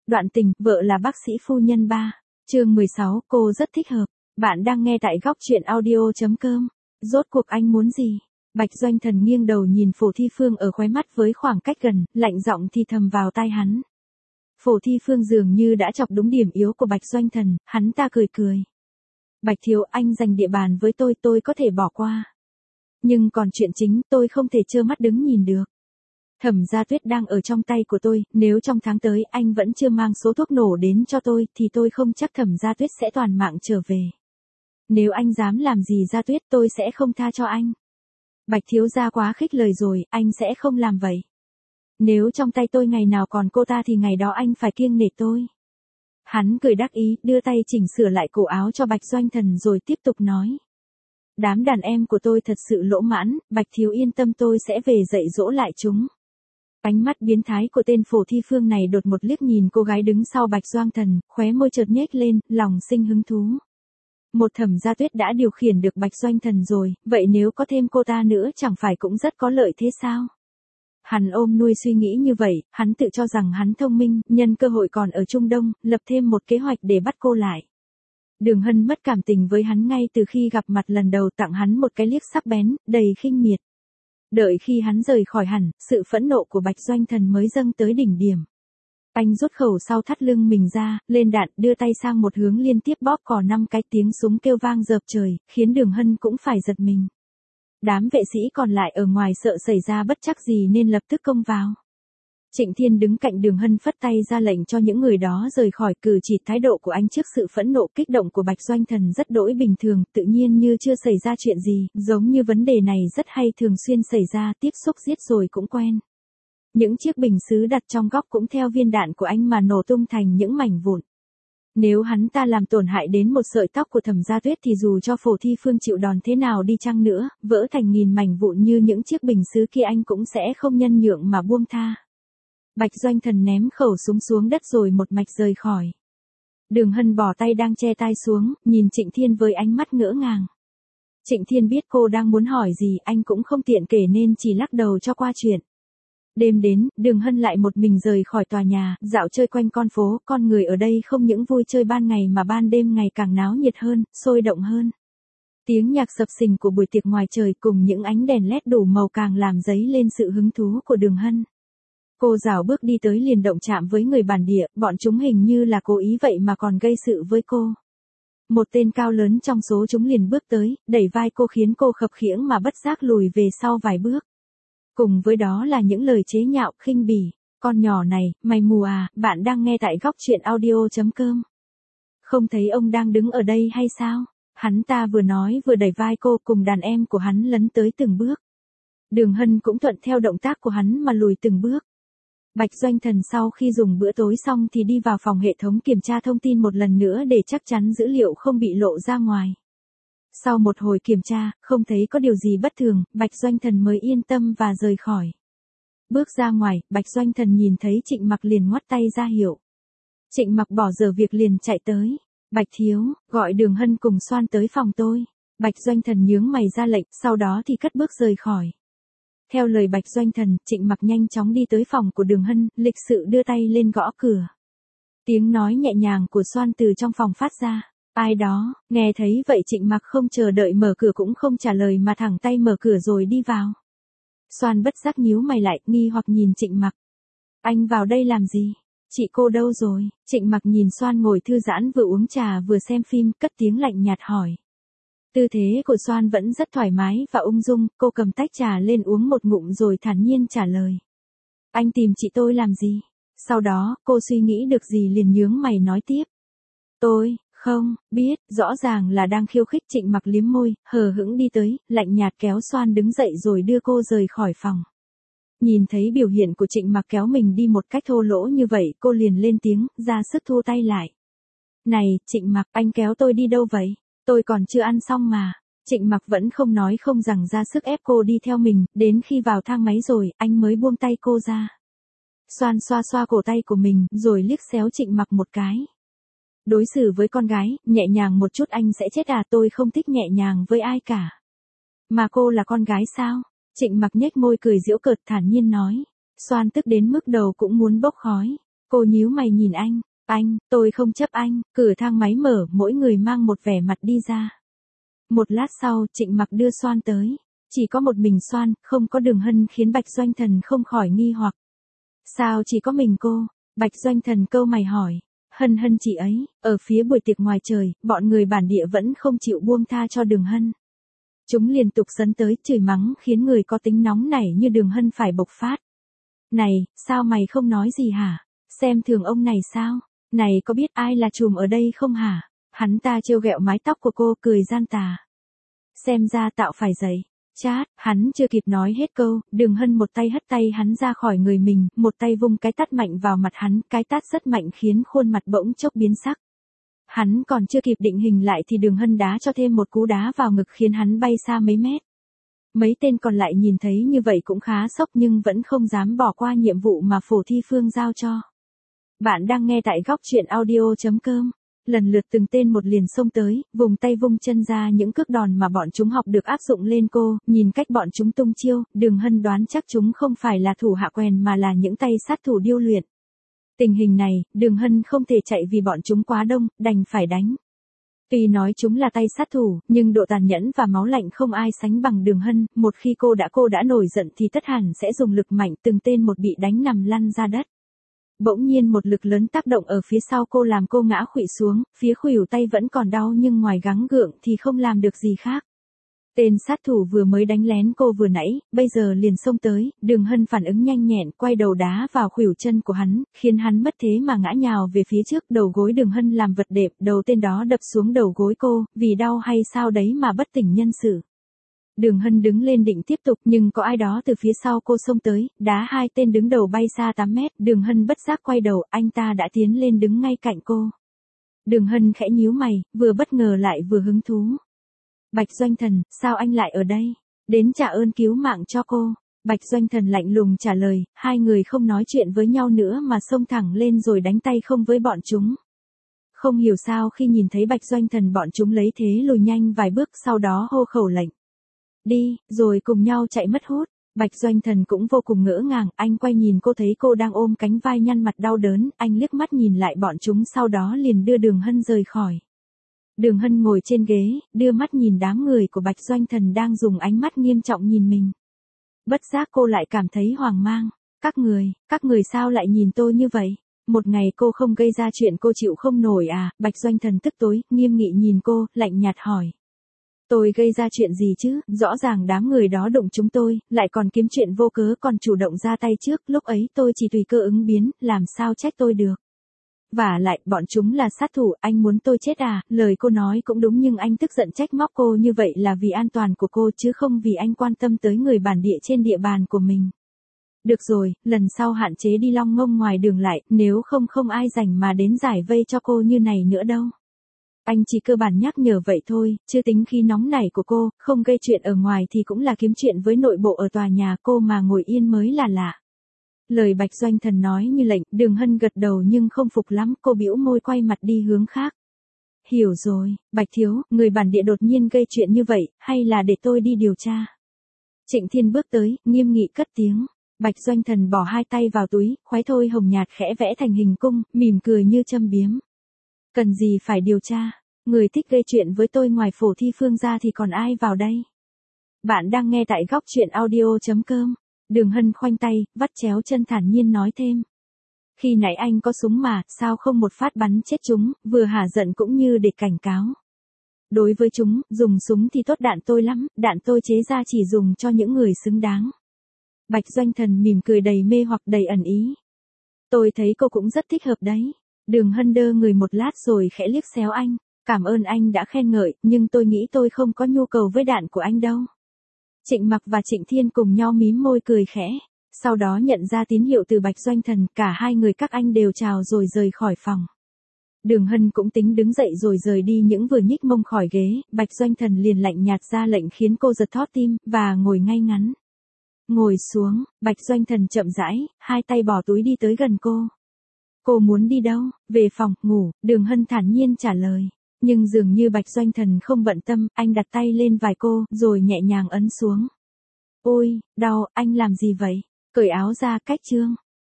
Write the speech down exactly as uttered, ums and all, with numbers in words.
Đoạn tình, vợ là bác sĩ phu nhân ba. Chương mười sáu, cô rất thích hợp. Bạn đang nghe tại góc truyện audio chấm com. Rốt cuộc anh muốn gì? Bạch Doanh Thần nghiêng đầu nhìn Phổ Thi Phương ở khóe mắt với khoảng cách gần, lạnh giọng thì thầm vào tai hắn. Phổ Thi Phương dường như đã chọc đúng điểm yếu của Bạch Doanh Thần, hắn ta cười cười. Bạch thiếu, anh giành địa bàn với tôi, tôi có thể bỏ qua. Nhưng còn chuyện chính, tôi không thể trơ mắt đứng nhìn được. Thẩm Gia Tuyết đang ở trong tay của tôi, nếu trong tháng tới anh vẫn chưa mang số thuốc nổ đến cho tôi, thì tôi không chắc Thẩm Gia Tuyết sẽ toàn mạng trở về. Nếu anh dám làm gì Gia Tuyết, tôi sẽ không tha cho anh. Bạch thiếu gia quá khích lời rồi, anh sẽ không làm vậy. Nếu trong tay tôi ngày nào còn cô ta thì ngày đó anh phải kiêng nể tôi. Hắn cười đắc ý, đưa tay chỉnh sửa lại cổ áo cho Bạch Doanh Thần rồi tiếp tục nói. Đám đàn em của tôi thật sự lỗ mãn, Bạch thiếu yên tâm, tôi sẽ về dạy dỗ lại chúng. Ánh mắt biến thái của tên Phổ Thi Phương này đột một liếc nhìn cô gái đứng sau Bạch Doanh Thần, khóe môi chợt nhếch lên, lòng sinh hứng thú. Một Thẩm Gia Tuyết đã điều khiển được Bạch Doanh Thần rồi, vậy nếu có thêm cô ta nữa chẳng phải cũng rất có lợi thế sao? Hắn ôm nuôi suy nghĩ như vậy, hắn tự cho rằng hắn thông minh, nhân cơ hội còn ở Trung Đông, lập thêm một kế hoạch để bắt cô lại. Đường Hân mất cảm tình với hắn ngay từ khi gặp mặt lần đầu, tặng hắn một cái liếc sắc bén, đầy khinh miệt. Đợi khi hắn rời khỏi hẳn, sự phẫn nộ của Bạch Doanh Thần mới dâng tới đỉnh điểm. Anh rút khẩu sau thắt lưng mình ra, lên đạn, đưa tay sang một hướng liên tiếp bóp cò năm cái, tiếng súng kêu vang rợp trời, khiến Đường Hân cũng phải giật mình. Đám vệ sĩ còn lại ở ngoài sợ xảy ra bất trắc gì nên lập tức công vào. Trịnh Thiên đứng cạnh Đường Hân phất tay ra lệnh cho những người đó rời khỏi, cử chỉ thái độ của anh trước sự phẫn nộ kích động của Bạch Doanh Thần rất đỗi bình thường, tự nhiên như chưa xảy ra chuyện gì, giống như vấn đề này rất hay thường xuyên xảy ra, tiếp xúc giết rồi cũng quen. Những chiếc bình sứ đặt trong góc cũng theo viên đạn của anh mà nổ tung thành những mảnh vụn. Nếu hắn ta làm tổn hại đến một sợi tóc của Thẩm Gia Tuyết thì dù cho Phổ Thi Phương chịu đòn thế nào đi chăng nữa, vỡ thành nghìn mảnh vụn như những chiếc bình sứ kia anh cũng sẽ không nhân nhượng mà buông tha. Bạch Doanh Thần ném khẩu súng xuống đất rồi một mạch rời khỏi. Đường Hân bỏ tay đang che tai xuống, nhìn Trịnh Thiên với ánh mắt ngỡ ngàng. Trịnh Thiên biết cô đang muốn hỏi gì, anh cũng không tiện kể nên chỉ lắc đầu cho qua chuyện. Đêm đến, Đường Hân lại một mình rời khỏi tòa nhà, dạo chơi quanh con phố, con người ở đây không những vui chơi ban ngày mà ban đêm ngày càng náo nhiệt hơn, sôi động hơn. Tiếng nhạc sập sình của buổi tiệc ngoài trời cùng những ánh đèn led đủ màu càng làm dấy lên sự hứng thú của Đường Hân. Cô rảo bước đi tới liền động chạm với người bản địa, bọn chúng hình như là cố ý vậy mà còn gây sự với cô. Một tên cao lớn trong số chúng liền bước tới, đẩy vai cô khiến cô khập khiễng mà bất giác lùi về sau vài bước. Cùng với đó là những lời chế nhạo, khinh bỉ. Con nhỏ này, mày mù à, bạn đang nghe tại góc truyện audio chấm com. Không thấy ông đang đứng ở đây hay sao? Hắn ta vừa nói vừa đẩy vai cô, cùng đàn em của hắn lấn tới từng bước. Đường Hân cũng thuận theo động tác của hắn mà lùi từng bước. Bạch Doanh Thần sau khi dùng bữa tối xong thì đi vào phòng hệ thống kiểm tra thông tin một lần nữa để chắc chắn dữ liệu không bị lộ ra ngoài. Sau một hồi kiểm tra, không thấy có điều gì bất thường, Bạch Doanh Thần mới yên tâm và rời khỏi. Bước ra ngoài, Bạch Doanh Thần nhìn thấy Trịnh Mặc liền ngoắt tay ra hiệu. Trịnh Mặc bỏ dở việc liền chạy tới. Bạch thiếu, gọi Đường Hân cùng Soan tới phòng tôi. Bạch Doanh Thần nhướng mày ra lệnh, sau đó thì cất bước rời khỏi. Theo lời Bạch Doanh Thần, Trịnh Mặc nhanh chóng đi tới phòng của Đường Hân, lịch sự đưa tay lên gõ cửa. Tiếng nói nhẹ nhàng của Soan từ trong phòng phát ra. Ai đó, nghe thấy vậy Trịnh Mặc không chờ đợi mở cửa cũng không trả lời mà thẳng tay mở cửa rồi đi vào. Soan bất giác nhíu mày lại, nghi hoặc nhìn Trịnh Mặc. Anh vào đây làm gì? Chị cô đâu rồi? Trịnh Mặc nhìn Soan ngồi thư giãn vừa uống trà vừa xem phim, cất tiếng lạnh nhạt hỏi. Tư thế của Soan vẫn rất thoải mái và ung dung, cô cầm tách trà lên uống một ngụm rồi thản nhiên trả lời. Anh tìm chị tôi làm gì? Sau đó, cô suy nghĩ được gì liền nhướng mày nói tiếp. Tôi, không, biết, rõ ràng là đang khiêu khích. Trịnh Mặc liếm môi, hờ hững đi tới, lạnh nhạt kéo Soan đứng dậy rồi đưa cô rời khỏi phòng. Nhìn thấy biểu hiện của Trịnh Mặc kéo mình đi một cách thô lỗ như vậy, cô liền lên tiếng, ra sức thu tay lại. Này, Trịnh Mặc, anh kéo tôi đi đâu vậy? Tôi còn chưa ăn xong mà. Trịnh Mặc vẫn không nói không rằng ra sức ép cô đi theo mình, đến khi vào thang máy rồi, anh mới buông tay cô ra. Soan xoa xoa cổ tay của mình, rồi liếc xéo Trịnh Mặc một cái. Đối xử với con gái, nhẹ nhàng một chút anh sẽ chết à, tôi không thích nhẹ nhàng với ai cả. Mà cô là con gái sao? Trịnh Mặc nhếch môi cười giễu cợt thản nhiên nói. Soan tức đến mức đầu cũng muốn bốc khói. Cô nhíu mày nhìn anh, anh, tôi không chấp anh, cửa thang máy mở, mỗi người mang một vẻ mặt đi ra. Một lát sau, Trịnh Mặc đưa Soan tới. Chỉ có một mình Soan, không có Đường Hân khiến Bạch Doanh Thần không khỏi nghi hoặc. Sao chỉ có mình cô? Bạch Doanh Thần câu mày hỏi. Hân Hân chị ấy, ở phía buổi tiệc ngoài trời, bọn người bản địa vẫn không chịu buông tha cho Đường Hân. Chúng liên tục sấn tới chửi mắng khiến người có tính nóng nảy như Đường Hân phải bộc phát. Này, sao mày không nói gì hả? Xem thường ông này sao? Này có biết ai là trùm ở đây không hả? Hắn ta trêu ghẹo mái tóc của cô cười gian tà. Xem ra tạo phải dậy. Chát, hắn chưa kịp nói hết câu, Đường Hân một tay hất tay hắn ra khỏi người mình, một tay vung cái tát mạnh vào mặt hắn, cái tát rất mạnh khiến khuôn mặt bỗng chốc biến sắc. Hắn còn chưa kịp định hình lại thì Đường Hân đá cho thêm một cú đá vào ngực khiến hắn bay xa mấy mét. Mấy tên còn lại nhìn thấy như vậy cũng khá sốc nhưng vẫn không dám bỏ qua nhiệm vụ mà Phổ Thi Phương giao cho. Bạn đang nghe tại góc truyện audio chấm com. Lần lượt từng tên một liền xông tới, vùng tay vung chân ra những cước đòn mà bọn chúng học được áp dụng lên cô, nhìn cách bọn chúng tung chiêu, Đường Hân đoán chắc chúng không phải là thủ hạ quèn mà là những tay sát thủ điêu luyện. Tình hình này, Đường Hân không thể chạy vì bọn chúng quá đông, đành phải đánh. Tuy nói chúng là tay sát thủ, nhưng độ tàn nhẫn và máu lạnh không ai sánh bằng Đường Hân, một khi cô đã cô đã nổi giận thì tất hẳn sẽ dùng lực mạnh, từng tên một bị đánh nằm lăn ra đất. Bỗng nhiên một lực lớn tác động ở phía sau cô làm cô ngã khuỵu xuống, phía khuỷu tay vẫn còn đau nhưng ngoài gắng gượng thì không làm được gì khác. Tên sát thủ vừa mới đánh lén cô vừa nãy, bây giờ liền xông tới, Đường Hân phản ứng nhanh nhẹn, quay đầu đá vào khuỷu chân của hắn, khiến hắn mất thế mà ngã nhào về phía trước, đầu gối Đường Hân làm vật đệm, đầu tên đó đập xuống đầu gối cô, vì đau hay sao đấy mà bất tỉnh nhân sự. Đường Hân đứng lên định tiếp tục nhưng có ai đó từ phía sau cô xông tới, đá hai tên đứng đầu bay xa tám mét, Đường Hân bất giác quay đầu, anh ta đã tiến lên đứng ngay cạnh cô. Đường Hân khẽ nhíu mày, vừa bất ngờ lại vừa hứng thú. Bạch Doanh Thần, sao anh lại ở đây? Đến trả ơn cứu mạng cho cô. Bạch Doanh Thần lạnh lùng trả lời, hai người không nói chuyện với nhau nữa mà xông thẳng lên rồi đánh tay không với bọn chúng. Không hiểu sao khi nhìn thấy Bạch Doanh Thần bọn chúng lấy thế lùi nhanh vài bước sau đó hô khẩu lệnh. Đi, rồi cùng nhau chạy mất hút. Bạch Doanh Thần cũng vô cùng ngỡ ngàng, anh quay nhìn cô thấy cô đang ôm cánh vai nhăn mặt đau đớn, anh liếc mắt nhìn lại bọn chúng sau đó liền đưa Đường Hân rời khỏi. Đường Hân ngồi trên ghế, đưa mắt nhìn đám người của Bạch Doanh Thần đang dùng ánh mắt nghiêm trọng nhìn mình. Bất giác cô lại cảm thấy hoang mang. Các người, các người sao lại nhìn tôi như vậy? Một ngày cô không gây ra chuyện cô chịu không nổi à? Bạch Doanh Thần tức tối, nghiêm nghị nhìn cô, lạnh nhạt hỏi. Tôi gây ra chuyện gì chứ? Rõ ràng đám người đó đụng chúng tôi, lại còn kiếm chuyện vô cớ còn chủ động ra tay trước, lúc ấy tôi chỉ tùy cơ ứng biến, làm sao trách tôi được. Vả lại, bọn chúng là sát thủ, anh muốn tôi chết à? Lời cô nói cũng đúng nhưng anh tức giận trách móc cô như vậy là vì an toàn của cô chứ không vì anh quan tâm tới người bản địa trên địa bàn của mình. Được rồi, lần sau hạn chế đi long ngông ngoài đường lại, nếu không không ai rảnh mà đến giải vây cho cô như này nữa đâu. Anh chỉ cơ bản nhắc nhở vậy thôi, chưa tính khi nóng nảy của cô, không gây chuyện ở ngoài thì cũng là kiếm chuyện với nội bộ ở tòa nhà cô mà ngồi yên mới là lạ. Lời Bạch Doanh Thần nói như lệnh, Đường Hân gật đầu nhưng không phục lắm, cô bĩu môi quay mặt đi hướng khác. Hiểu rồi, Bạch Thiếu, người bản địa đột nhiên gây chuyện như vậy, hay là để tôi đi điều tra? Trịnh Thiên bước tới, nghiêm nghị cất tiếng. Bạch Doanh Thần bỏ hai tay vào túi, khoái thôi hồng nhạt khẽ vẽ thành hình cung, mỉm cười như châm biếm. Cần gì phải điều tra? Người thích gây chuyện với tôi ngoài Phổ Thi Phương ra thì còn ai vào đây? Bạn đang nghe tại góc truyện audio chấm com. Đường Hân khoanh tay, vắt chéo chân thản nhiên nói thêm. Khi nãy anh có súng mà, sao không một phát bắn chết chúng, vừa hả giận cũng như để cảnh cáo. Đối với chúng, dùng súng thì tốt đạn tôi lắm, đạn tôi chế ra chỉ dùng cho những người xứng đáng. Bạch Doanh Thần mỉm cười đầy mê hoặc đầy ẩn ý. Tôi thấy cô cũng rất thích hợp đấy. Đường Hân đơ người một lát rồi khẽ liếc xéo anh. Cảm ơn anh đã khen ngợi, nhưng tôi nghĩ tôi không có nhu cầu với đạn của anh đâu. Trịnh Mặc và Trịnh Thiên cùng nhau mím môi cười khẽ. Sau đó nhận ra tín hiệu từ Bạch Doanh Thần, cả hai người các anh đều chào rồi rời khỏi phòng. Đường Hân cũng tính đứng dậy rồi rời đi những vừa nhích mông khỏi ghế, Bạch Doanh Thần liền lạnh nhạt ra lệnh khiến cô giật thót tim, và ngồi ngay ngắn. Ngồi xuống, Bạch Doanh Thần chậm rãi, hai tay bỏ túi đi tới gần cô. Cô muốn đi đâu? Về phòng, ngủ, Đường Hân thản nhiên trả lời. Nhưng dường như Bạch Doanh Thần không bận tâm, anh đặt tay lên vai cô, rồi nhẹ nhàng ấn xuống. Ôi, đau, anh làm gì vậy? Cởi áo ra cách chương.